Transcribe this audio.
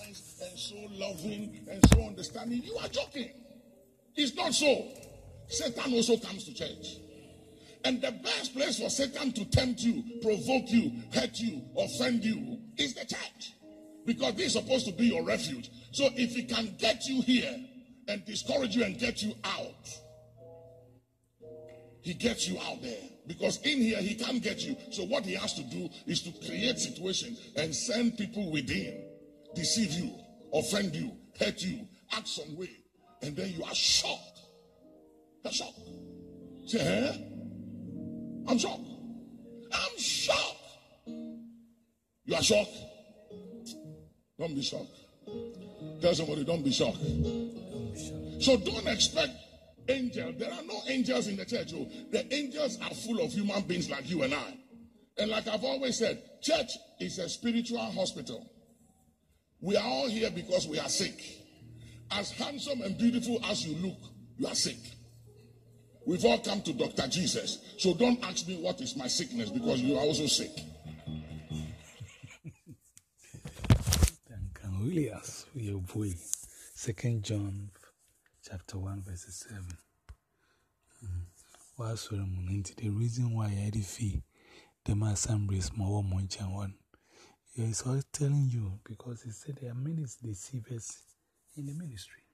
nice and so loving and so understanding. You are joking. It's not so. Satan also comes to church. And the best place for Satan to tempt you, provoke you, hurt you, offend you is the church. Because this is supposed to be your refuge. So if he can get you here and discourage you and get you out, he gets you out there. Because in here, he can't get you. So what he has to do is to create situation and send people within, deceive you, offend you, hurt you, act some way. And then you are shocked. You're shocked. Say, eh? I'm shocked. I'm shocked. You are shocked? Don't be shocked. Tell somebody, don't be shocked. So don't expect angels. There are no angels in the church. Oh. The angels are full of human beings like you and I. And like I've always said, church is a spiritual hospital. We are all here because we are sick. As handsome and beautiful as you look, you are sick. We've all come to Dr. Jesus. So don't ask me what is my sickness, because you are also sick. Williams, your boy. 2 John chapter 1 verse 7. The reason why I defeat the assemblies more than one. He is always telling you, because he said there are many deceivers in the ministry.